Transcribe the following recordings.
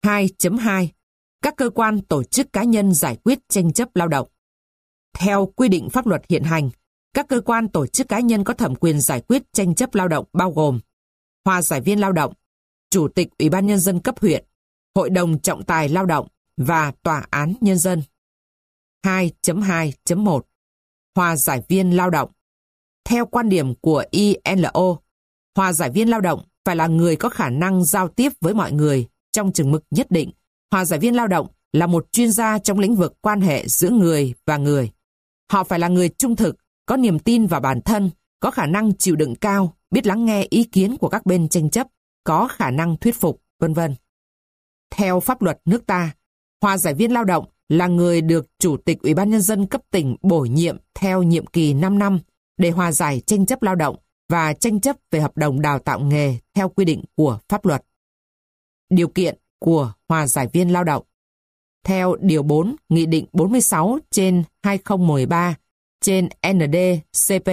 2.2 Các cơ quan tổ chức cá nhân giải quyết tranh chấp lao động. Theo quy định pháp luật hiện hành, các cơ quan tổ chức cá nhân có thẩm quyền giải quyết tranh chấp lao động bao gồm hòa giải viên lao động, chủ tịch Ủy ban Nhân dân cấp huyện, hội đồng trọng tài lao động và tòa án nhân dân. 2.2.1 Hòa giải viên lao động. Theo quan điểm của ILO, hòa giải viên lao động phải là người có khả năng giao tiếp với mọi người trong chừng mực nhất định. Hòa giải viên lao động là một chuyên gia trong lĩnh vực quan hệ giữa người và người. Họ phải là người trung thực, có niềm tin vào bản thân, có khả năng chịu đựng cao, biết lắng nghe ý kiến của các bên tranh chấp, có khả năng thuyết phục, vân vân. Theo pháp luật nước ta, hòa giải viên lao động là người được Chủ tịch Ủy ban Nhân dân cấp tỉnh bổ nhiệm theo nhiệm kỳ 5 năm để hòa giải tranh chấp lao động và tranh chấp về hợp đồng đào tạo nghề theo quy định của pháp luật. Điều kiện của hòa giải viên lao động. Theo Điều 4 Nghị định 46/2013/ND-CP,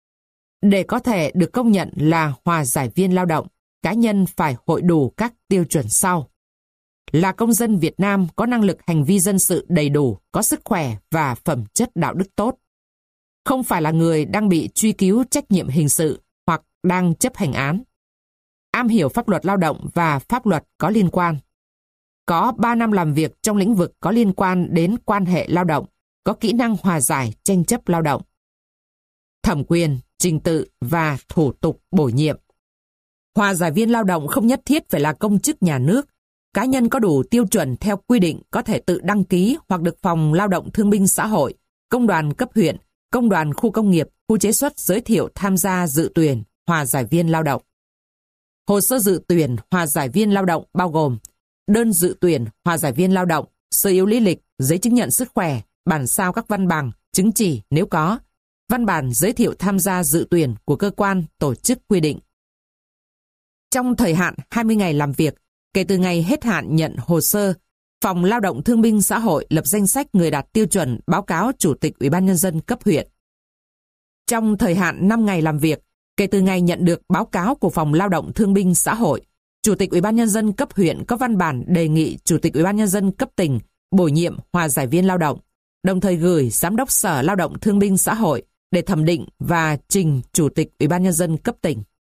để có thể được công nhận là hòa giải viên lao động, cá nhân phải hội đủ các tiêu chuẩn sau: là công dân Việt Nam có năng lực hành vi dân sự đầy đủ, có sức khỏe và phẩm chất đạo đức tốt, không phải là người đang bị truy cứu trách nhiệm hình sự hoặc đang chấp hành án, am hiểu pháp luật lao động và pháp luật có liên quan, có 3 năm làm việc trong lĩnh vực có liên quan đến quan hệ lao động, có kỹ năng hòa giải tranh chấp lao động. Thẩm quyền, trình tự và thủ tục bổ nhiệm. Hòa giải viên lao động không nhất thiết phải là công chức nhà nước. Cá nhân có đủ tiêu chuẩn theo quy định có thể tự đăng ký hoặc được Phòng Lao động Thương binh Xã hội, Công đoàn cấp huyện, Công đoàn khu công nghiệp, khu chế xuất giới thiệu tham gia dự tuyển hòa giải viên lao động. Hồ sơ dự tuyển hòa giải viên lao động bao gồm đơn dự tuyển hòa giải viên lao động, sơ yếu lý lịch, giấy chứng nhận sức khỏe, bản sao các văn bằng, chứng chỉ nếu có, văn bản giới thiệu tham gia dự tuyển của cơ quan, tổ chức quy định. Trong thời hạn 20 ngày làm việc, kể từ ngày hết hạn nhận hồ sơ, Phòng Lao động Thương binh Xã hội lập danh sách người đạt tiêu chuẩn báo cáo Chủ tịch Ủy ban Nhân dân cấp huyện. Trong thời hạn 5 ngày làm việc, kể từ ngày nhận được báo cáo của Phòng Lao động Thương binh Xã hội, Chủ tịch Ủy ban Nhân dân cấp huyện có văn bản đề nghị Chủ tịch Ủy ban Nhân dân cấp tỉnh bổ nhiệm hòa giải viên lao động, đồng thời gửi Giám đốc Sở Lao động Thương binh Xã hội để thẩm định và trình Chủ tịch Ủy ban Nhân dân cấp tỉnh.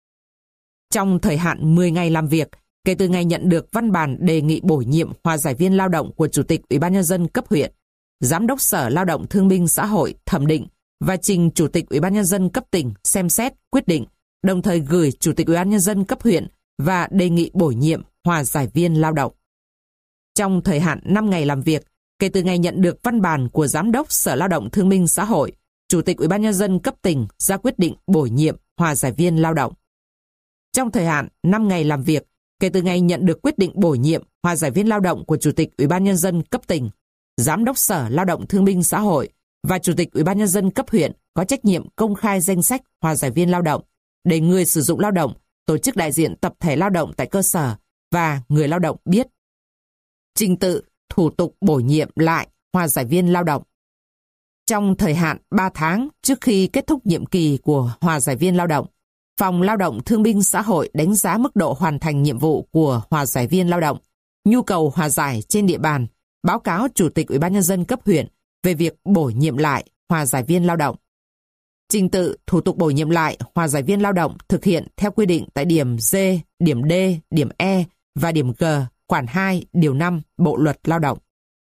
Trong thời hạn 10 ngày làm việc, kể từ ngày nhận được văn bản đề nghị bổ nhiệm hòa giải viên lao động của Chủ tịch Ủy ban Nhân dân cấp huyện, Giám đốc Sở Lao động Thương binh Xã hội thẩm định và trình Chủ tịch Ủy ban Nhân dân cấp tỉnh xem xét, quyết định, đồng thời gửi Chủ tịch Ủy ban Nhân dân cấp huyện và đề nghị bổ nhiệm hòa giải viên lao động. Trong thời hạn 5 ngày làm việc, kể từ ngày nhận được văn bản của Giám đốc Sở Lao động Thương binh Xã hội, Chủ tịch Ủy ban Nhân dân cấp tỉnh ra quyết định bổ nhiệm hòa giải viên lao động. Trong thời hạn 5 ngày làm việc, kể từ ngày nhận được quyết định bổ nhiệm hòa giải viên lao động của Chủ tịch Ủy ban Nhân dân cấp tỉnh, Giám đốc Sở Lao động Thương binh Xã hội và Chủ tịch Ủy ban Nhân dân cấp huyện có trách nhiệm công khai danh sách hòa giải viên lao động để người sử dụng lao động, tổ chức đại diện tập thể lao động tại cơ sở và người lao động biết. Trình tự, thủ tục bổ nhiệm lại hòa giải viên lao động. Trong thời hạn 3 tháng trước khi kết thúc nhiệm kỳ của hòa giải viên lao động, Phòng Lao động Thương binh Xã hội đánh giá mức độ hoàn thành nhiệm vụ của hòa giải viên lao động, nhu cầu hòa giải trên địa bàn, báo cáo Chủ tịch Ủy ban Nhân dân cấp huyện về việc bổ nhiệm lại hòa giải viên lao động. Trình tự, thủ tục bổ nhiệm lại hòa giải viên lao động thực hiện theo quy định tại điểm D, điểm D, điểm E và điểm G, khoản 2, điều 5 Bộ Luật Lao động.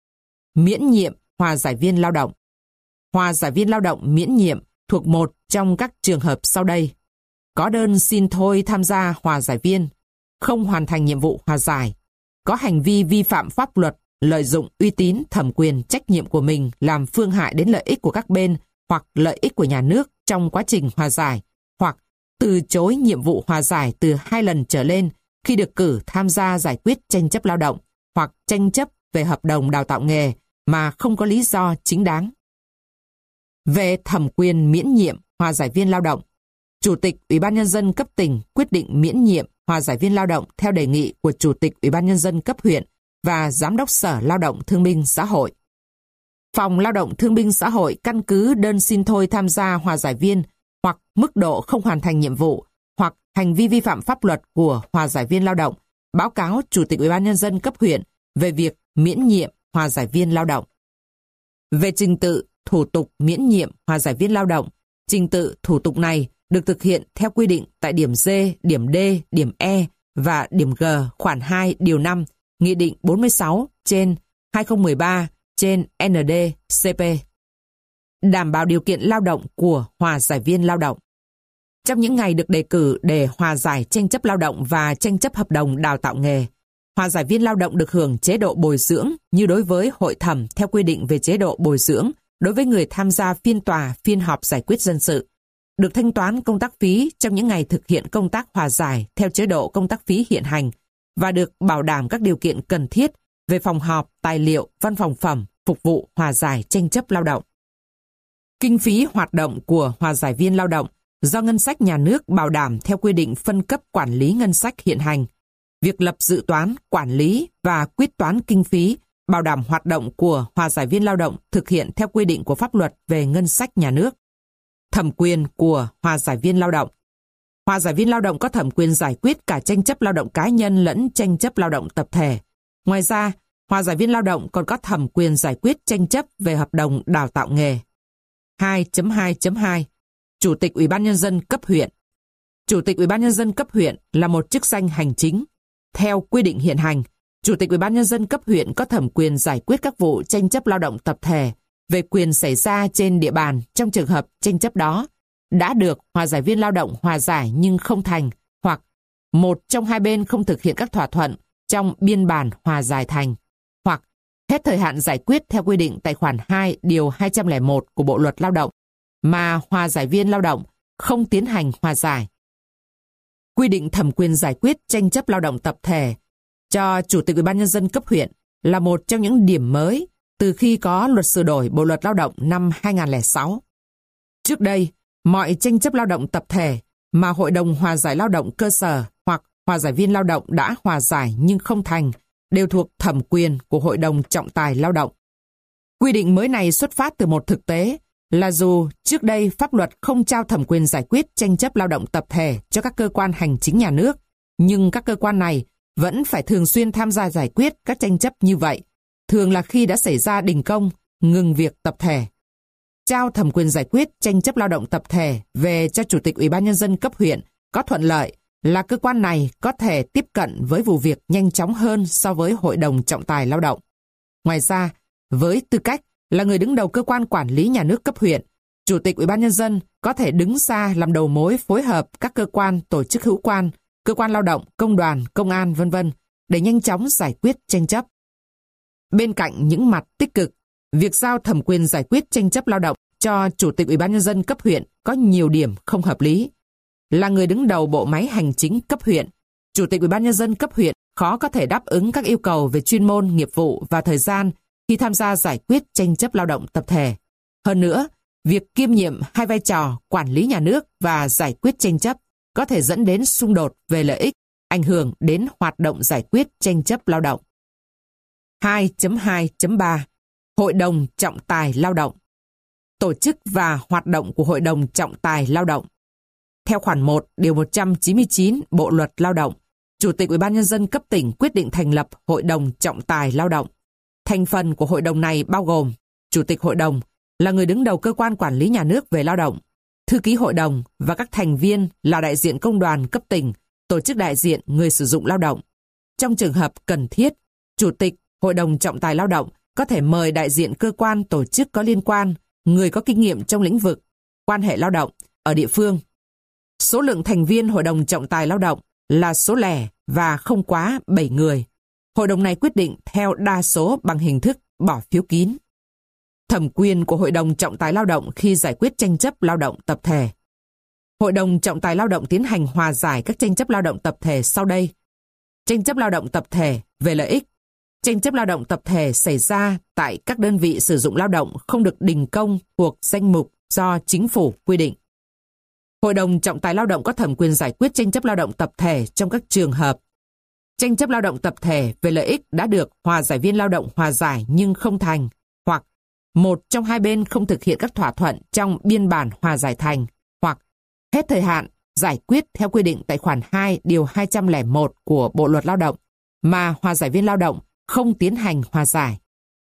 Miễn nhiệm hòa giải viên lao động. Hòa giải viên lao động miễn nhiệm thuộc một trong các trường hợp sau đây: có đơn xin thôi tham gia hòa giải viên, không hoàn thành nhiệm vụ hòa giải, có hành vi vi phạm pháp luật, lợi dụng uy tín, thẩm quyền, trách nhiệm của mình làm phương hại đến lợi ích của các bên hoặc lợi ích của nhà nước trong quá trình hòa giải, hoặc từ chối nhiệm vụ hòa giải từ 2 lần trở lên khi được cử tham gia giải quyết tranh chấp lao động hoặc tranh chấp về hợp đồng đào tạo nghề mà không có lý do chính đáng. Về thẩm quyền miễn nhiệm hòa giải viên lao động, Chủ tịch Ủy ban Nhân dân cấp tỉnh quyết định miễn nhiệm hòa giải viên lao động theo đề nghị của Chủ tịch Ủy ban Nhân dân cấp huyện và Giám đốc Sở Lao động Thương binh Xã hội. Phòng Lao động Thương binh Xã hội căn cứ đơn xin thôi tham gia hòa giải viên hoặc mức độ không hoàn thành nhiệm vụ hoặc hành vi vi phạm pháp luật của hòa giải viên lao động, báo cáo Chủ tịch Ủy ban Nhân dân cấp huyện về việc miễn nhiệm hòa giải viên lao động. Về trình tự, thủ tục miễn nhiệm hòa giải viên lao động, trình tự thủ tục này được thực hiện theo quy định tại điểm D, điểm D, điểm E và điểm G khoản 2 điều 5 Nghị định 46/2013/ND-CP. Đảm bảo điều kiện lao động của hòa giải viên lao động. Trong những ngày được đề cử để hòa giải tranh chấp lao động và tranh chấp hợp đồng đào tạo nghề, hòa giải viên lao động được hưởng chế độ bồi dưỡng như đối với hội thẩm theo quy định về chế độ bồi dưỡng đối với người tham gia phiên tòa, phiên họp giải quyết dân sự, được thanh toán công tác phí trong những ngày thực hiện công tác hòa giải theo chế độ công tác phí hiện hành và được bảo đảm các điều kiện cần thiết về phòng họp, tài liệu, văn phòng phẩm phục vụ hòa giải tranh chấp lao động. Kinh phí hoạt động của hòa giải viên lao động do ngân sách nhà nước bảo đảm theo quy định phân cấp quản lý ngân sách hiện hành. Việc lập dự toán, quản lý và quyết toán kinh phí bảo đảm hoạt động của hòa giải viên lao động thực hiện theo quy định của pháp luật về ngân sách nhà nước. Thẩm quyền của hòa giải viên lao động. Hòa giải viên lao động có thẩm quyền giải quyết cả tranh chấp lao động cá nhân lẫn tranh chấp lao động tập thể. Ngoài ra, hòa giải viên lao động còn có thẩm quyền giải quyết tranh chấp về hợp đồng đào tạo nghề. 2.2.2 Chủ tịch Ủy ban Nhân dân cấp huyện. Chủ tịch Ủy ban Nhân dân cấp huyện là một chức danh hành chính. Theo quy định hiện hành, Chủ tịch Ủy ban Nhân dân cấp huyện có thẩm quyền giải quyết các vụ tranh chấp lao động tập thể về quyền xảy ra trên địa bàn trong trường hợp tranh chấp đó đã được hòa giải viên lao động hòa giải nhưng không thành, hoặc một trong hai bên không thực hiện các thỏa thuận trong biên bản hòa giải thành, hoặc hết thời hạn giải quyết theo quy định tại khoản 2 điều 201 của Bộ luật Lao động mà hòa giải viên lao động không tiến hành hòa giải. Quy định thẩm quyền giải quyết tranh chấp lao động tập thể cho Chủ tịch Ủy ban Nhân dân cấp huyện là một trong những điểm mới từ khi có luật sửa đổi Bộ luật Lao động năm 2006. Trước đây, mọi tranh chấp lao động tập thể mà Hội đồng Hòa giải Lao động cơ sở hoặc hòa giải viên lao động đã hòa giải nhưng không thành đều thuộc thẩm quyền của Hội đồng Trọng tài Lao động. Quy định mới này xuất phát từ một thực tế là dù trước đây pháp luật không trao thẩm quyền giải quyết tranh chấp lao động tập thể cho các cơ quan hành chính nhà nước, nhưng các cơ quan này vẫn phải thường xuyên tham gia giải quyết các tranh chấp như vậy, thường là khi đã xảy ra đình công, ngừng việc tập thể. Trao thẩm quyền giải quyết tranh chấp lao động tập thể về cho Chủ tịch Ủy ban Nhân dân cấp huyện có thuận lợi là cơ quan này có thể tiếp cận với vụ việc nhanh chóng hơn so với Hội đồng Trọng tài Lao động. Ngoài ra, với tư cách là người đứng đầu cơ quan quản lý nhà nước cấp huyện, Chủ tịch Ủy ban Nhân dân có thể đứng ra làm đầu mối phối hợp các cơ quan tổ chức hữu quan, cơ quan lao động, công đoàn, công an, v.v. để nhanh chóng giải quyết tranh chấp. Bên cạnh những mặt tích cực, việc giao thẩm quyền giải quyết tranh chấp lao động cho Chủ tịch Ủy ban Nhân dân cấp huyện có nhiều điểm không hợp lý. Là người đứng đầu bộ máy hành chính cấp huyện, Chủ tịch Ủy ban Nhân dân cấp huyện khó có thể đáp ứng các yêu cầu về chuyên môn, nghiệp vụ và thời gian khi tham gia giải quyết tranh chấp lao động tập thể. Hơn nữa, việc kiêm nhiệm hai vai trò quản lý nhà nước và giải quyết tranh chấp có thể dẫn đến xung đột về lợi ích, ảnh hưởng đến hoạt động giải quyết tranh chấp lao động. 2.2.3 Hội đồng Trọng tài Lao động. Tổ chức và hoạt động của Hội đồng Trọng tài Lao động. Theo khoản 1 điều 199 Bộ luật Lao động, Chủ tịch Ủy ban Nhân dân cấp tỉnh quyết định thành lập Hội đồng Trọng tài Lao động. Thành phần của hội đồng này bao gồm Chủ tịch hội đồng là người đứng đầu cơ quan quản lý nhà nước về lao động, thư ký hội đồng và các thành viên là đại diện công đoàn cấp tỉnh, tổ chức đại diện người sử dụng lao động. Trong trường hợp cần thiết, Chủ tịch Hội đồng Trọng tài Lao động có thể mời đại diện cơ quan tổ chức có liên quan, người có kinh nghiệm trong lĩnh vực quan hệ lao động ở địa phương. Số lượng thành viên Hội đồng Trọng tài Lao động là số lẻ và không quá 7 người. Hội đồng này quyết định theo đa số bằng hình thức bỏ phiếu kín. Thẩm quyền của Hội đồng Trọng tài Lao động khi giải quyết tranh chấp lao động tập thể. Hội đồng Trọng tài Lao động tiến hành hòa giải các tranh chấp lao động tập thể sau đây. Tranh chấp lao động tập thể về lợi ích. Tranh chấp lao động tập thể xảy ra tại các đơn vị sử dụng lao động không được đình công thuộc danh mục do chính phủ quy định. Hội đồng Trọng tài Lao động có thẩm quyền giải quyết tranh chấp lao động tập thể trong các trường hợp tranh chấp lao động tập thể về lợi ích đã được hòa giải viên lao động hòa giải nhưng không thành, hoặc một trong hai bên không thực hiện các thỏa thuận trong biên bản hòa giải thành, hoặc hết thời hạn giải quyết theo quy định tại khoản 2 điều 201 của Bộ luật Lao động mà hòa giải viên lao động không tiến hành hòa giải.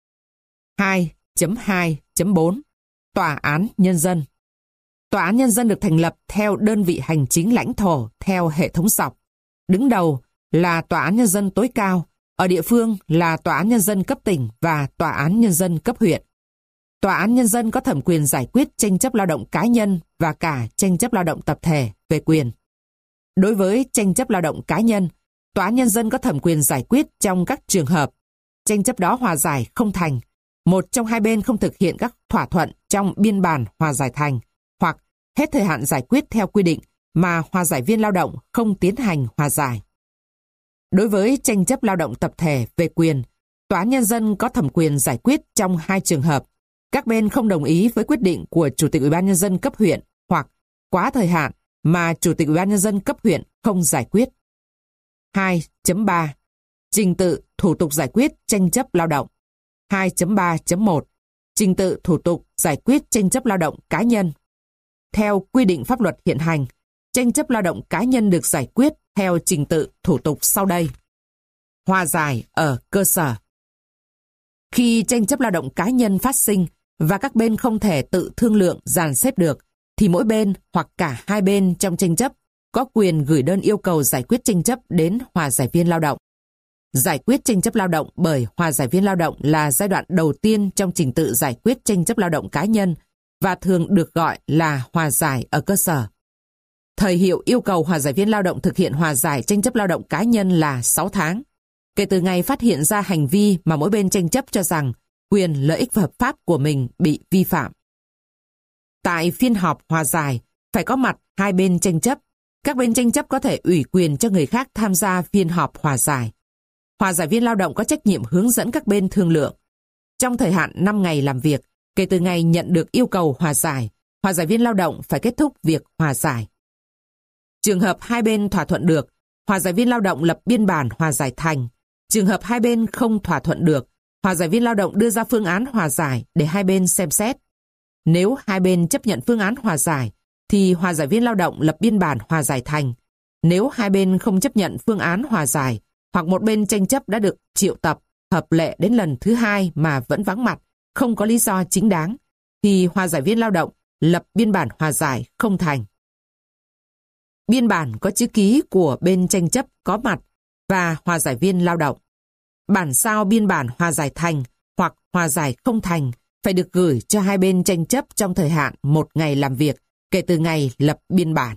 2.2.4 Tòa án Nhân dân. Tòa án Nhân dân được thành lập theo đơn vị hành chính lãnh thổ theo hệ thống dọc. Đứng đầu là Tòa án Nhân dân tối cao, ở địa phương là Tòa án Nhân dân cấp tỉnh và Tòa án Nhân dân cấp huyện. Tòa án Nhân dân có thẩm quyền giải quyết tranh chấp lao động cá nhân và cả tranh chấp lao động tập thể về quyền. Đối với tranh chấp lao động cá nhân, Tòa án Nhân dân có thẩm quyền giải quyết trong các trường hợp tranh chấp đó hòa giải không thành, một trong hai bên không thực hiện các thỏa thuận trong biên bản hòa giải thành, hoặc hết thời hạn giải quyết theo quy định mà hòa giải viên lao động không tiến hành hòa giải. Đối với tranh chấp lao động tập thể về quyền, Tòa án Nhân dân có thẩm quyền giải quyết trong hai trường hợp: các bên không đồng ý với quyết định của Chủ tịch Ủy ban Nhân dân cấp huyện hoặc quá thời hạn mà Chủ tịch Ủy ban Nhân dân cấp huyện không giải quyết. 2.3 Trình tự thủ tục giải quyết tranh chấp lao động. 2.3.1 Trình tự thủ tục giải quyết tranh chấp lao động cá nhân. Theo quy định pháp luật hiện hành, tranh chấp lao động cá nhân được giải quyết theo trình tự thủ tục sau đây. Hòa giải ở cơ sở. Khi tranh chấp lao động cá nhân phát sinh và các bên không thể tự thương lượng dàn xếp được, thì mỗi bên hoặc cả hai bên trong tranh chấp có quyền gửi đơn yêu cầu giải quyết tranh chấp đến hòa giải viên lao động. Giải quyết tranh chấp lao động bởi hòa giải viên lao động là giai đoạn đầu tiên trong trình tự giải quyết tranh chấp lao động cá nhân và thường được gọi là hòa giải ở cơ sở. Thời hiệu yêu cầu hòa giải viên lao động thực hiện hòa giải tranh chấp lao động cá nhân là 6 tháng, kể từ ngày phát hiện ra hành vi mà mỗi bên tranh chấp cho rằng quyền lợi ích hợp pháp của mình bị vi phạm. Tại phiên họp hòa giải, phải có mặt hai bên tranh chấp. Các bên tranh chấp có thể ủy quyền cho người khác tham gia phiên họp hòa giải. Hòa giải viên lao động có trách nhiệm hướng dẫn các bên thương lượng. Trong thời hạn 5 ngày làm việc, kể từ ngày nhận được yêu cầu hòa giải viên lao động phải kết thúc việc hòa giải. Trường hợp hai bên thỏa thuận được, hòa giải viên lao động lập biên bản hòa giải thành. Trường hợp hai bên không thỏa thuận được, hòa giải viên lao động đưa ra phương án hòa giải để hai bên xem xét. Nếu hai bên chấp nhận phương án hòa giải, thì hòa giải viên lao động lập biên bản hòa giải thành. Nếu hai bên không chấp nhận phương án hòa giải, hoặc một bên tranh chấp đã được triệu tập, hợp lệ đến lần thứ hai mà vẫn vắng mặt, không có lý do chính đáng, thì hòa giải viên lao động lập biên bản hòa giải không thành. Biên bản có chữ ký của bên tranh chấp có mặt và hòa giải viên lao động. Bản sao biên bản hòa giải thành hoặc hòa giải không thành phải được gửi cho hai bên tranh chấp trong thời hạn 1 ngày làm việc kể từ ngày lập biên bản.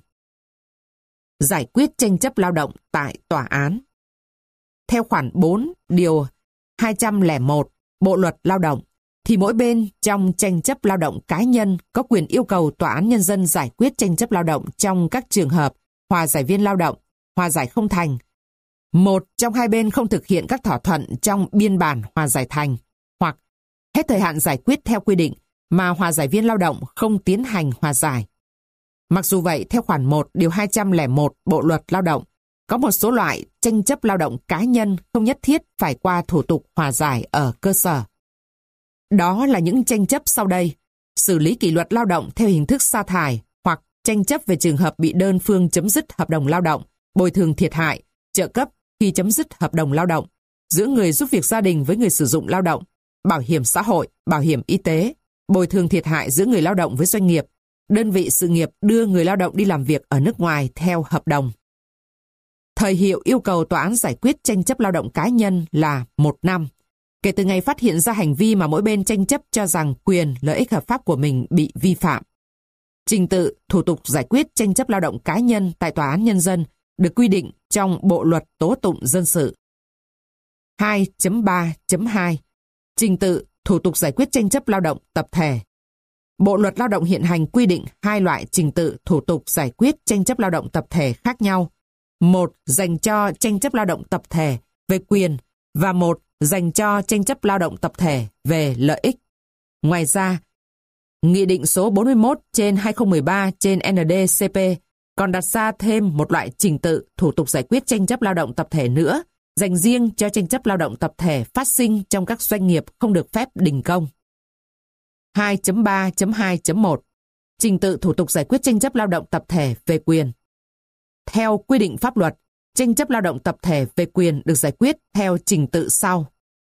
Giải quyết tranh chấp lao động tại tòa án. Theo khoản 4 điều 201 Bộ luật Lao động, thì mỗi bên trong tranh chấp lao động cá nhân có quyền yêu cầu Tòa án Nhân dân giải quyết tranh chấp lao động trong các trường hợp hòa giải viên lao động, hòa giải không thành. Một trong hai bên không thực hiện các thỏa thuận trong biên bản hòa giải thành, hoặc hết thời hạn giải quyết theo quy định mà hòa giải viên lao động không tiến hành hòa giải. Mặc dù vậy, theo khoản 1 điều 201 Bộ luật Lao động, có một số loại tranh chấp lao động cá nhân không nhất thiết phải qua thủ tục hòa giải ở cơ sở. Đó là những tranh chấp sau đây: xử lý kỷ luật lao động theo hình thức sa thải, hoặc tranh chấp về trường hợp bị đơn phương chấm dứt hợp đồng lao động, bồi thường thiệt hại, trợ cấp khi chấm dứt hợp đồng lao động, giữa người giúp việc gia đình với người sử dụng lao động, bảo hiểm xã hội, bảo hiểm y tế, bồi thường thiệt hại giữa người lao động với doanh nghiệp, đơn vị sự nghiệp đưa người lao động đi làm việc ở nước ngoài theo hợp đồng. Thời hiệu yêu cầu tòa án giải quyết tranh chấp lao động cá nhân là 1 năm, kể từ ngày phát hiện ra hành vi mà mỗi bên tranh chấp cho rằng quyền lợi ích hợp pháp của mình bị vi phạm. Trình tự, thủ tục giải quyết tranh chấp lao động cá nhân tại Tòa án Nhân dân được quy định trong Bộ luật Tố tụng dân sự. 2.3.2 Trình tự, thủ tục giải quyết tranh chấp lao động tập thể. Bộ luật Lao động hiện hành quy định 2 loại trình tự, thủ tục giải quyết tranh chấp lao động tập thể khác nhau. Một dành cho tranh chấp lao động tập thể về quyền và một dành cho tranh chấp lao động tập thể về lợi ích. Ngoài ra, Nghị định số 41/2013/ND-CP còn đặt ra thêm một loại trình tự, thủ tục giải quyết tranh chấp lao động tập thể nữa, dành riêng cho tranh chấp lao động tập thể phát sinh trong các doanh nghiệp không được phép đình công. 2.3.2.1 Trình tự thủ tục giải quyết tranh chấp lao động tập thể về quyền. Theo quy định pháp luật, tranh chấp lao động tập thể về quyền được giải quyết theo trình tự sau.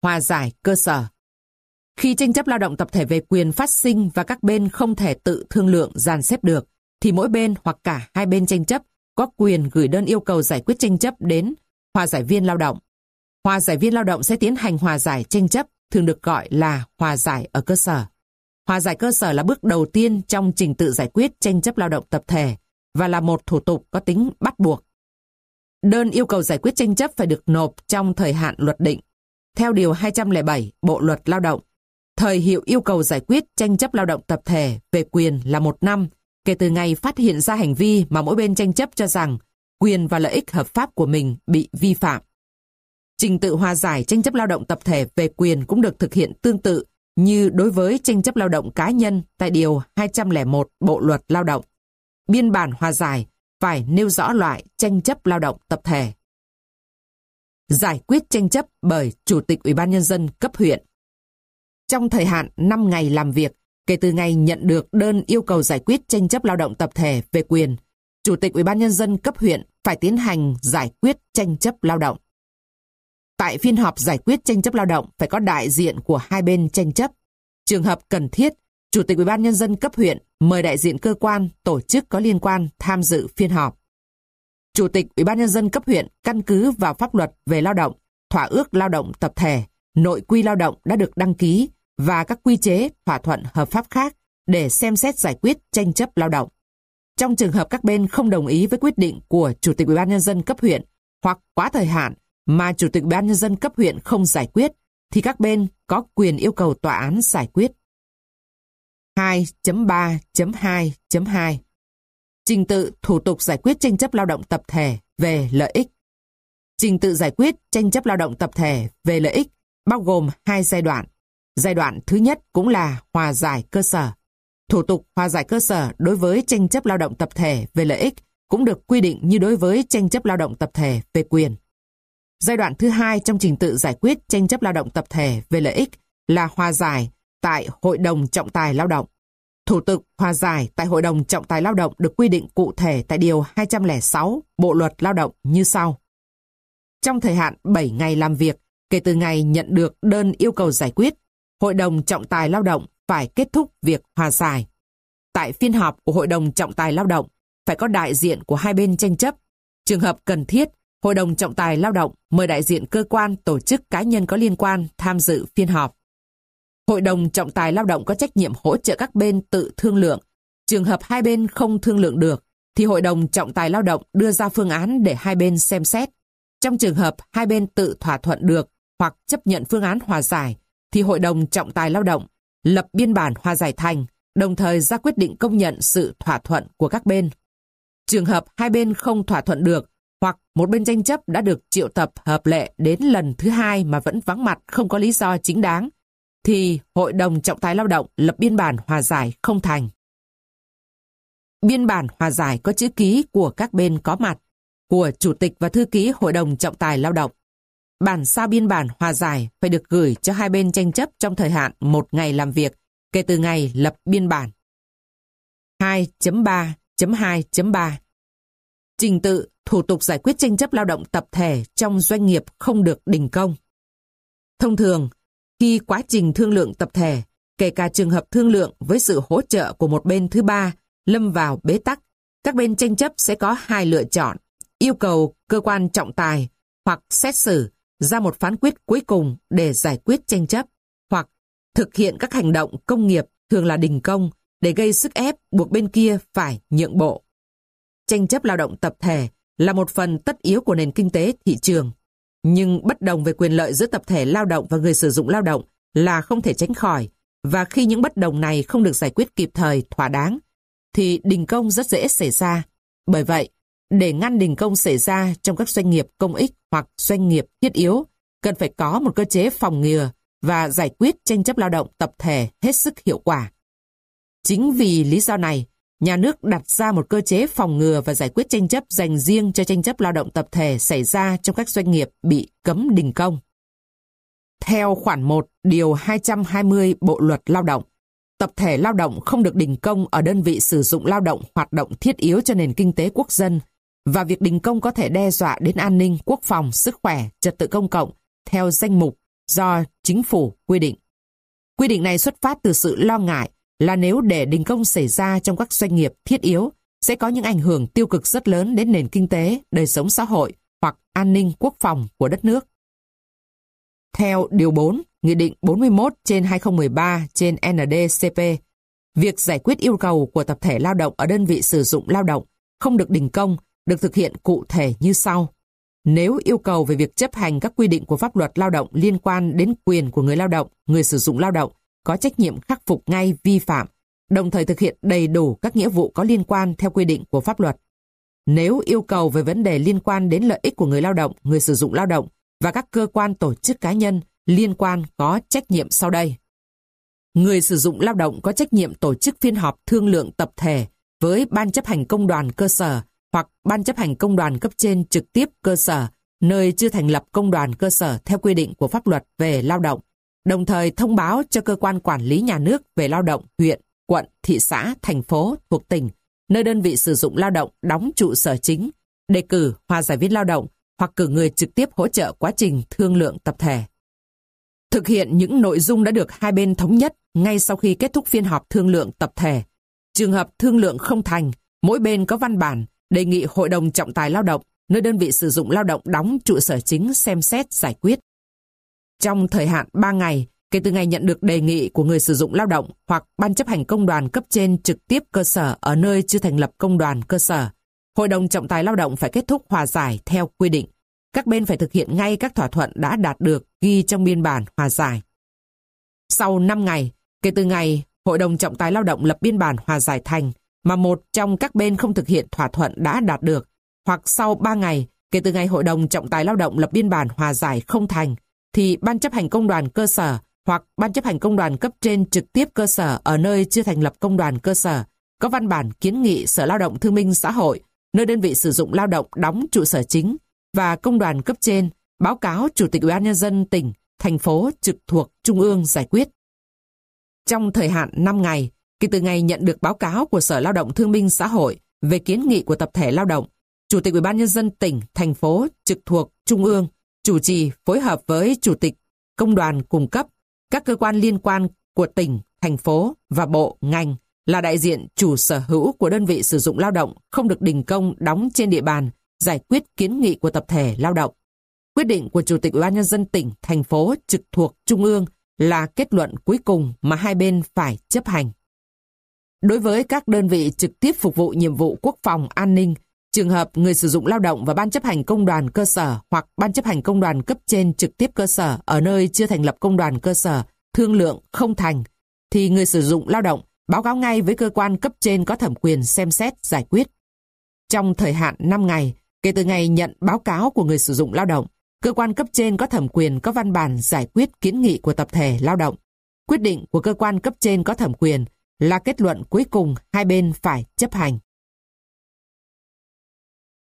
hòa giải cơ sở. Khi tranh chấp lao động tập thể về quyền phát sinh và các bên không thể tự thương lượng dàn xếp được, thì mỗi bên hoặc cả hai bên tranh chấp có quyền gửi đơn yêu cầu giải quyết tranh chấp đến hòa giải viên lao động. Hòa giải viên lao động sẽ tiến hành hòa giải tranh chấp, thường được gọi là hòa giải ở cơ sở. Hòa giải cơ sở là bước đầu tiên trong trình tự giải quyết tranh chấp lao động tập thể và là một thủ tục có tính bắt buộc. Đơn yêu cầu giải quyết tranh chấp phải được nộp trong thời hạn luật định. Theo Điều 207 Bộ Luật Lao động, thời hiệu yêu cầu giải quyết tranh chấp lao động tập thể về quyền là 1 năm, kể từ ngày phát hiện ra hành vi mà mỗi bên tranh chấp cho rằng quyền và lợi ích hợp pháp của mình bị vi phạm. Trình tự hòa giải tranh chấp lao động tập thể về quyền cũng được thực hiện tương tự như đối với tranh chấp lao động cá nhân tại Điều 201 Bộ Luật Lao động. Biên bản hòa giải phải nêu rõ loại tranh chấp lao động tập thể. Giải quyết tranh chấp bởi Chủ tịch Ủy ban Nhân dân cấp huyện. Trong thời hạn 5 ngày làm việc, kể từ ngày nhận được đơn yêu cầu giải quyết tranh chấp lao động tập thể về quyền, Chủ tịch Ủy ban Nhân dân cấp huyện phải tiến hành giải quyết tranh chấp lao động. Tại phiên họp giải quyết tranh chấp lao động phải có đại diện của hai bên tranh chấp. Trường hợp cần thiết, Chủ tịch Ủy ban Nhân dân cấp huyện mời đại diện cơ quan, tổ chức có liên quan tham dự phiên họp. Chủ tịch Ủy ban Nhân dân cấp huyện căn cứ vào pháp luật về lao động, thỏa ước lao động tập thể, nội quy lao động đã được đăng ký và các quy chế, thỏa thuận hợp pháp khác để xem xét giải quyết tranh chấp lao động. Trong trường hợp các bên không đồng ý với quyết định của Chủ tịch Ủy ban Nhân dân cấp huyện hoặc quá thời hạn mà Chủ tịch Ủy ban Nhân dân cấp huyện không giải quyết, thì các bên có quyền yêu cầu tòa án giải quyết. 2.3.2.2 Trình tự thủ tục giải quyết tranh chấp lao động tập thể về lợi ích. Trình tự giải quyết tranh chấp lao động tập thể về lợi ích bao gồm 2 giai đoạn. Giai đoạn thứ nhất cũng là hòa giải cơ sở. Thủ tục hòa giải cơ sở đối với tranh chấp lao động tập thể về lợi ích cũng được quy định như đối với tranh chấp lao động tập thể về quyền. Giai đoạn thứ hai trong trình tự giải quyết tranh chấp lao động tập thể về lợi ích là hòa giải tại Hội đồng Trọng tài Lao động. Thủ tục hòa giải tại Hội đồng Trọng tài Lao động được quy định cụ thể tại Điều 206 Bộ Luật Lao động như sau. Trong thời hạn 7 ngày làm việc, kể từ ngày nhận được đơn yêu cầu giải quyết, Hội đồng Trọng tài Lao động phải kết thúc việc hòa giải. Tại phiên họp của Hội đồng Trọng tài Lao động, phải có đại diện của hai bên tranh chấp. Trường hợp cần thiết, Hội đồng Trọng tài Lao động mời đại diện cơ quan, tổ chức cá nhân có liên quan tham dự phiên họp. Hội đồng Trọng tài Lao động có trách nhiệm hỗ trợ các bên tự thương lượng. Trường hợp hai bên không thương lượng được, thì Hội đồng Trọng tài Lao động đưa ra phương án để hai bên xem xét. Trong trường hợp hai bên tự thỏa thuận được hoặc chấp nhận phương án hòa giải, thì Hội đồng Trọng tài Lao động lập biên bản hòa giải thành, đồng thời ra quyết định công nhận sự thỏa thuận của các bên. Trường hợp hai bên không thỏa thuận được, hoặc một bên tranh chấp đã được triệu tập hợp lệ đến lần thứ 2 mà vẫn vắng mặt không có lý do chính đáng, thì Hội đồng Trọng tài Lao động lập biên bản hòa giải không thành. Biên bản hòa giải có chữ ký của các bên có mặt, của Chủ tịch và Thư ký Hội đồng Trọng tài Lao động. Bản sao biên bản hòa giải phải được gửi cho hai bên tranh chấp trong thời hạn 1 ngày làm việc kể từ ngày lập biên bản. 2.3.2.3 Trình tự thủ tục giải quyết tranh chấp lao động tập thể trong doanh nghiệp không được đình công. Thông thường, khi quá trình thương lượng tập thể, kể cả trường hợp thương lượng với sự hỗ trợ của một bên thứ ba, lâm vào bế tắc, các bên tranh chấp sẽ có 2 lựa chọn: yêu cầu cơ quan trọng tài hoặc xét xử ra một phán quyết cuối cùng để giải quyết tranh chấp, hoặc thực hiện các hành động công nghiệp, thường là đình công, để gây sức ép buộc bên kia phải nhượng bộ. Tranh chấp lao động tập thể là một phần tất yếu của nền kinh tế thị trường, nhưng bất đồng về quyền lợi giữa tập thể lao động và người sử dụng lao động là không thể tránh khỏi, và khi những bất đồng này không được giải quyết kịp thời, thỏa đáng, thì đình công rất dễ xảy ra. Bởi vậy, để ngăn đình công xảy ra trong các doanh nghiệp công ích hoặc doanh nghiệp thiết yếu, cần phải có một cơ chế phòng ngừa và giải quyết tranh chấp lao động tập thể hết sức hiệu quả. Chính vì lý do này, nhà nước đặt ra một cơ chế phòng ngừa và giải quyết tranh chấp dành riêng cho tranh chấp lao động tập thể xảy ra trong các doanh nghiệp bị cấm đình công. Theo khoản 1 Điều 220 Bộ Luật Lao động, tập thể lao động không được đình công ở đơn vị sử dụng lao động hoạt động thiết yếu cho nền kinh tế quốc dân, và việc đình công có thể đe dọa đến an ninh, quốc phòng, sức khỏe, trật tự công cộng theo danh mục do chính phủ quy định. Quy định này xuất phát từ sự lo ngại là nếu để đình công xảy ra trong các doanh nghiệp thiết yếu, sẽ có những ảnh hưởng tiêu cực rất lớn đến nền kinh tế, đời sống xã hội hoặc an ninh quốc phòng của đất nước. Theo Điều 4, Nghị định 41/2013/ND-CP, việc giải quyết yêu cầu của tập thể lao động ở đơn vị sử dụng lao động không được đình công được thực hiện cụ thể như sau. Nếu yêu cầu về việc chấp hành các quy định của pháp luật lao động liên quan đến quyền của người lao động, người sử dụng lao động có trách nhiệm khắc phục ngay vi phạm, đồng thời thực hiện đầy đủ các nghĩa vụ có liên quan theo quy định của pháp luật. Nếu yêu cầu về vấn đề liên quan đến lợi ích của người lao động, người sử dụng lao động và các cơ quan tổ chức cá nhân liên quan có trách nhiệm sau đây. Người sử dụng lao động có trách nhiệm tổ chức phiên họp thương lượng tập thể với Ban chấp hành công đoàn cơ sở hoặc Ban chấp hành công đoàn cấp trên trực tiếp cơ sở, nơi chưa thành lập công đoàn cơ sở theo quy định của pháp luật về lao động, đồng thời thông báo cho cơ quan quản lý nhà nước về lao động huyện, quận, thị xã, thành phố thuộc tỉnh, nơi đơn vị sử dụng lao động đóng trụ sở chính, đề cử hòa giải viên lao động hoặc cử người trực tiếp hỗ trợ quá trình thương lượng tập thể. Thực hiện những nội dung đã được hai bên thống nhất ngay sau khi kết thúc phiên họp thương lượng tập thể. Trường hợp thương lượng không thành, mỗi bên có văn bản đề nghị Hội đồng trọng tài lao động, nơi đơn vị sử dụng lao động đóng trụ sở chính xem xét giải quyết. Trong thời hạn 3 ngày, kể từ ngày nhận được đề nghị của người sử dụng lao động hoặc Ban chấp hành công đoàn cấp trên trực tiếp cơ sở ở nơi chưa thành lập công đoàn cơ sở, Hội đồng trọng tài lao động phải kết thúc hòa giải theo quy định. Các bên phải thực hiện ngay các thỏa thuận đã đạt được ghi trong biên bản hòa giải. Sau 5 ngày, kể từ ngày Hội đồng trọng tài lao động lập biên bản hòa giải thành mà một trong các bên không thực hiện thỏa thuận đã đạt được, hoặc sau 3 ngày kể từ ngày Hội đồng trọng tài lao động lập biên bản hòa giải không thành, thì Ban chấp hành công đoàn cơ sở hoặc Ban chấp hành công đoàn cấp trên trực tiếp cơ sở ở nơi chưa thành lập công đoàn cơ sở có văn bản kiến nghị Sở Lao động Thương binh Xã hội, nơi đơn vị sử dụng lao động đóng trụ sở chính, và công đoàn cấp trên báo cáo Chủ tịch Ủy ban Nhân dân tỉnh, thành phố trực thuộc Trung ương giải quyết. Trong thời hạn 5 ngày, kể từ ngày nhận được báo cáo của Sở Lao động Thương binh Xã hội về kiến nghị của tập thể lao động, Chủ tịch Ủy ban Nhân dân tỉnh, thành phố trực thuộc Trung ương chủ trì phối hợp với Chủ tịch Công đoàn cung cấp, các cơ quan liên quan của tỉnh, thành phố và bộ, ngành là đại diện chủ sở hữu của đơn vị sử dụng lao động không được đình công đóng trên địa bàn, giải quyết kiến nghị của tập thể lao động. Quyết định của Chủ tịch Ủy ban Nhân dân tỉnh, thành phố trực thuộc Trung ương là kết luận cuối cùng mà hai bên phải chấp hành. Đối với các đơn vị trực tiếp phục vụ nhiệm vụ quốc phòng an ninh, trường hợp người sử dụng lao động và Ban chấp hành công đoàn cơ sở hoặc Ban chấp hành công đoàn cấp trên trực tiếp cơ sở ở nơi chưa thành lập công đoàn cơ sở thương lượng không thành, thì người sử dụng lao động báo cáo ngay với cơ quan cấp trên có thẩm quyền xem xét giải quyết. Trong thời hạn 5 ngày, kể từ ngày nhận báo cáo của người sử dụng lao động, cơ quan cấp trên có thẩm quyền có văn bản giải quyết kiến nghị của tập thể lao động. Quyết định của cơ quan cấp trên có thẩm quyền là kết luận cuối cùng hai bên phải chấp hành.